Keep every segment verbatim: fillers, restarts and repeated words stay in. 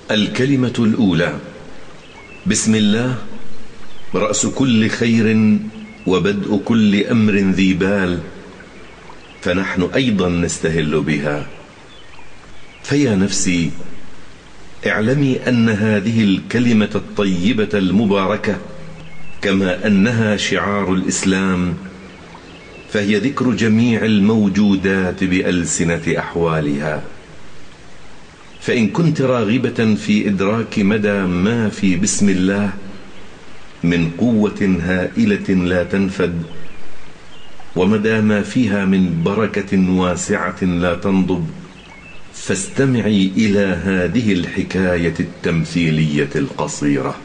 الكلمة الأولى: بسم الله رأس كل خير وبدء كل أمر ذي بال، فنحن أيضا نستهل بها. فيا نفسي اعلمي أن هذه الكلمة الطيبة المباركة كما أنها شعار الإسلام، فهي ذكر جميع الموجودات بألسنة أحوالها. فإن كنت راغبة في إدراك مدى ما في بسم الله من قوة هائلة لا تنفد، ومدى ما فيها من بركة واسعة لا تنضب، فاستمعي إلى هذه الحكاية التمثيلية القصيرة.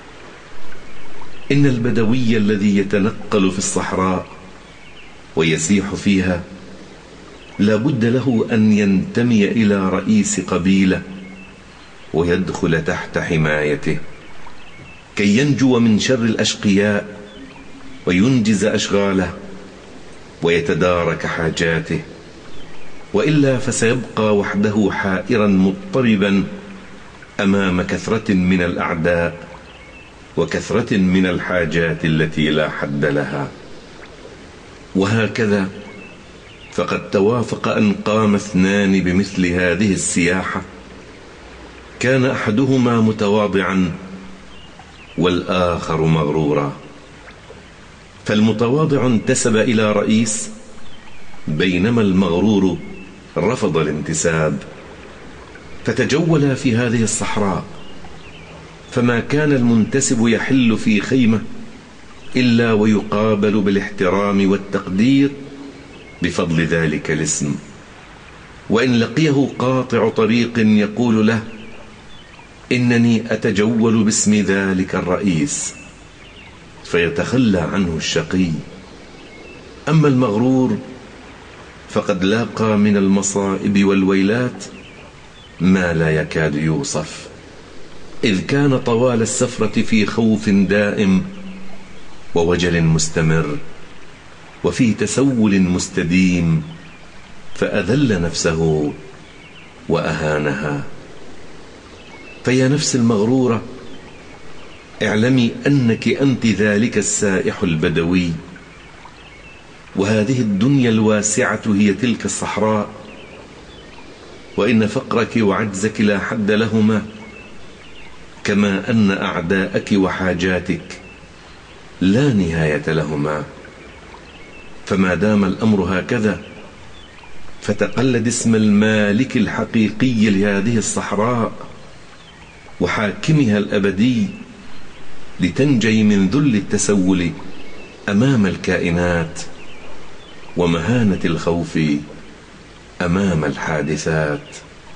إن البدوي الذي يتنقل في الصحراء ويسيح فيها لا بد له أن ينتمي إلى رئيس قبيلة ويدخل تحت حمايته كي ينجو من شر الأشقياء وينجز أشغاله ويتدارك حاجاته، وإلا فسيبقى وحده حائرا مضطربا أمام كثرة من الأعداء وكثرة من الحاجات التي لا حد لها. وهكذا فقد توافق أن قام اثنان بمثل هذه السياحة، كان أحدهما متواضعا والآخر مغرورا. فالمتواضع انتسب إلى رئيس، بينما المغرور رفض الانتساب، فتجول في هذه الصحراء، فما كان المنتسب يحل في خيمة إلا ويقابل بالاحترام والتقدير بفضل ذلك الاسم، وإن لقيه قاطع طريق يقول له: إنني أتجول باسم ذلك الرئيس، فيتخلى عنه الشقي. أما المغرور فقد لاقى من المصائب والويلات ما لا يكاد يوصف، إذ كان طوال السفرة في خوف دائم ووجل مستمر وفي تسول مستديم، فأذل نفسه وأهانها. فيا نفس المغرورة اعلمي أنك أنت ذلك السائح البدوي، وهذه الدنيا الواسعة هي تلك الصحراء، وإن فقرك وعجزك لا حد لهما، كما أن أعداءك وحاجاتك لا نهاية لهما. فما دام الأمر هكذا فتقلد اسم المالك الحقيقي لهذه الصحراء وحاكمها الأبدي، لتنجي من ذل التسول أمام الكائنات ومهانة الخوف أمام الحادثات.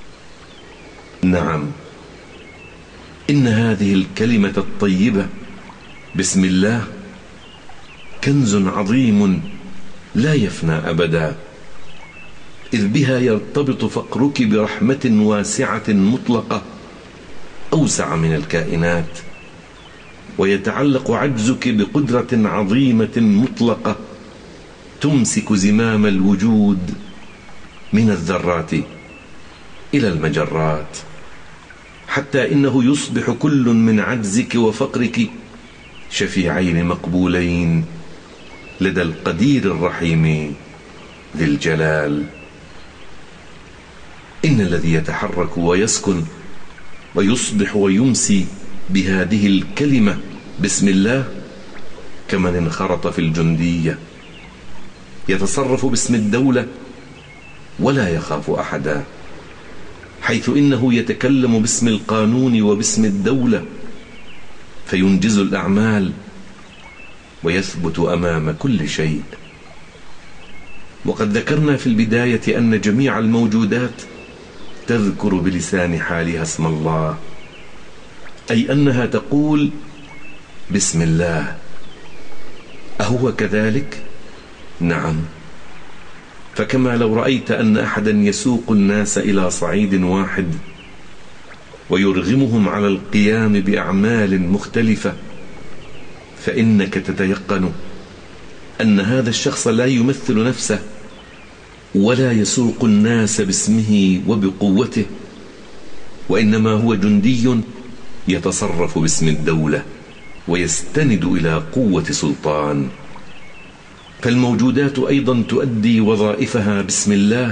نعم، إن هذه الكلمة الطيبة بسم الله كنز عظيم لا يفنى أبدا، إذ بها يرتبط فقرك برحمة واسعة مطلقة أوسع من الكائنات، ويتعلق عجزك بقدرة عظيمة مطلقة تمسك زمام الوجود من الذرات إلى المجرات، حتى إنه يصبح كل من عجزك وفقرك شفيعين مقبولين لدى القدير الرحيم ذي الجلال. إن الذي يتحرك ويسكن ويصبح ويمسي بهذه الكلمة بسم الله كمن انخرط في الجندية، يتصرف باسم الدولة ولا يخاف أحدا، حيث إنه يتكلم باسم القانون وباسم الدولة، فينجز الأعمال ويثبت أمام كل شيء. وقد ذكرنا في البداية أن جميع الموجودات تذكر بلسان حالها اسم الله، أي أنها تقول بسم الله. أهو كذلك؟ نعم. فكما لو رأيت أن أحدا يسوق الناس إلى صعيد واحد ويرغمهم على القيام بأعمال مختلفة، فإنك تتيقن أن هذا الشخص لا يمثل نفسه ولا يسوق الناس باسمه وبقوته، وإنما هو جندي يتصرف باسم الدولة ويستند إلى قوة سلطان. فالموجودات أيضا تؤدي وظائفها باسم الله،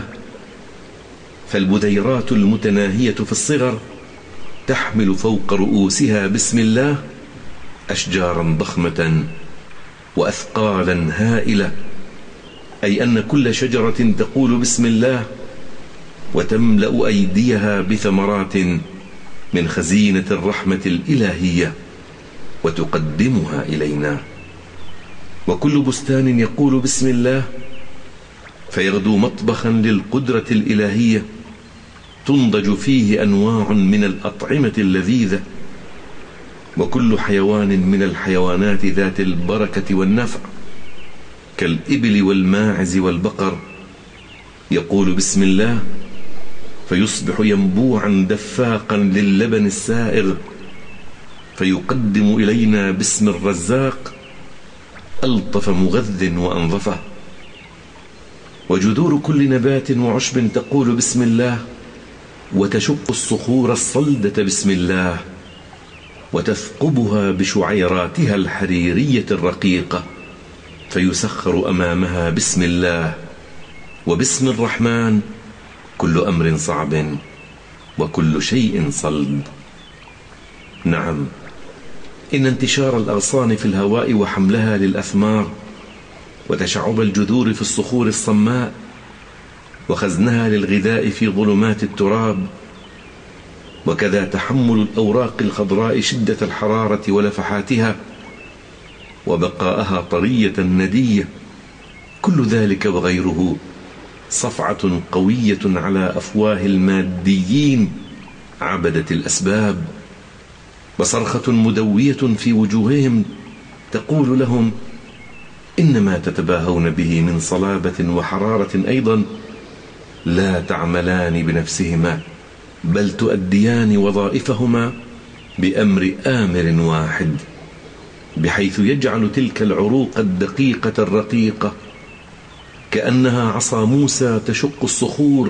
فالبذيرات المتناهية في الصغر تحمل فوق رؤوسها باسم الله أشجارا ضخمة وأثقالا هائلة، أي أن كل شجرة تقول بسم الله وتملأ أيديها بثمرات من خزينة الرحمة الإلهية وتقدمها إلينا. وكل بستان يقول بسم الله فيغدو مطبخا للقدرة الإلهية تنضج فيه أنواع من الأطعمة اللذيذة. وكل حيوان من الحيوانات ذات البركة والنفع كالإبل والماعز والبقر يقول بسم الله فيصبح ينبوعا دفاقا للبن السائغ، فيقدم إلينا باسم الرزاق ألطف مغذ وأنظفه. وجذور كل نبات وعشب تقول بسم الله وتشق الصخور الصلدة بسم الله وتثقبها بشعيراتها الحريرية الرقيقة، فيسخر أمامها بسم الله. وباسم الرحمن كل أمر صعب وكل شيء صلب. نعم، إن انتشار الأغصان في الهواء وحملها للأثمار وتشعب الجذور في الصخور الصماء وخزنها للغذاء في ظلمات التراب، وكذا تحمل الأوراق الخضراء شدة الحرارة ولفحاتها وبقاءها طرية ندية، كل ذلك وغيره صفعة قوية على أفواه الماديين عبدة الأسباب، وصرخة مدوية في وجوههم تقول لهم إنما تتباهون به من صلابة وحرارة أيضا لا تعملان بنفسهما، بل تؤديان وظائفهما بأمر آمر واحد، بحيث يجعل تلك العروق الدقيقة الرقيقة كأنها عصا موسى تشق الصخور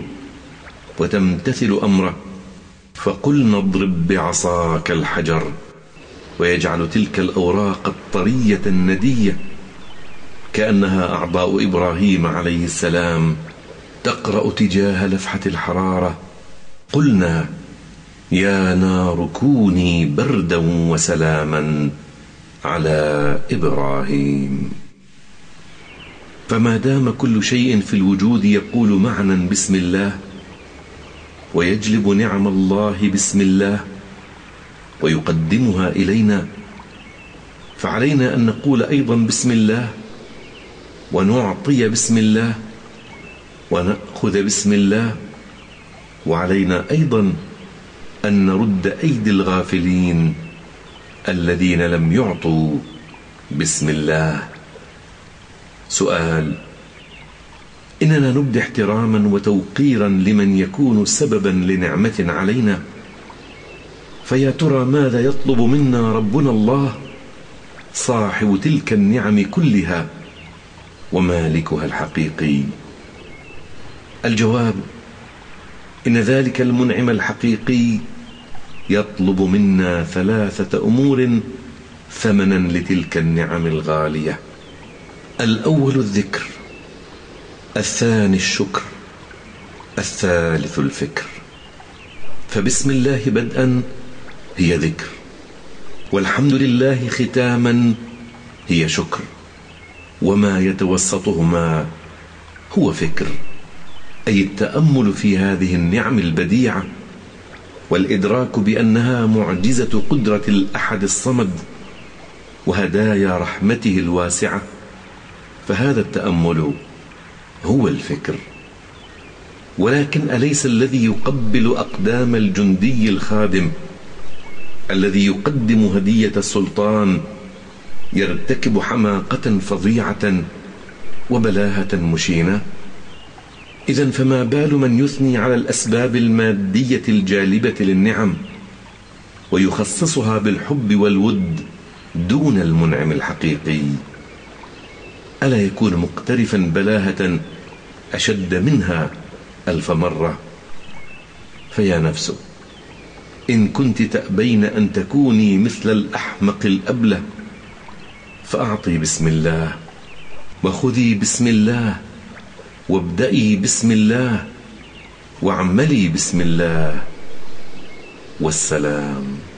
وتمتثل أمره، فقلنا اضرب بعصاك الحجر، ويجعل تلك الأوراق الطرية الندية كأنها أعضاء إبراهيم عليه السلام تقرأ تجاه لفحة الحرارة قلنا يا نار كوني بردا وسلاما على إبراهيم. فما دام كل شيء في الوجود يقول معنى بسم الله ويجلب نعم الله بسم الله ويقدمها إلينا، فعلينا أن نقول أيضا بسم الله ونعطي بسم الله ونأخذ بسم الله، وعلينا أيضا أن نرد أيدي الغافلين الذين لم يعطوا بسم الله. سؤال: إننا نبدي احتراما وتوقيرا لمن يكون سببا لنعمة علينا، فيا ترى ماذا يطلب منا ربنا الله صاحب تلك النعم كلها ومالكها الحقيقي؟ الجواب: إن ذلك المنعم الحقيقي يطلب منا ثلاثة أمور ثمنا لتلك النعم الغالية. الأول الذكر، الثاني الشكر، الثالث الفكر. فبسم الله بدءا هي ذكر، والحمد لله ختاما هي شكر، وما يتوسطهما هو فكر، أي التأمل في هذه النعم البديعة والإدراك بأنها معجزة قدرة الأحد الصمد وهدايا رحمته الواسعة، فهذا التأمل هو الفكر. ولكن أليس الذي يقبل أقدام الجندي الخادم الذي يقدم هدية السلطان يرتكب حماقة فظيعة وبلاهة مشينة؟ إذن فما بال من يثني على الأسباب المادية الجالبة للنعم ويخصصها بالحب والود دون المنعم الحقيقي؟ ألا يكون مقترفا بلاهة أشد منها ألف مرة؟ فيا نفس، إن كنت تأبين أن تكوني مثل الأحمق الأبله فأعطي بسم الله، وخذي بسم الله، وابدأي بسم الله، واعملي بسم الله، والسلام.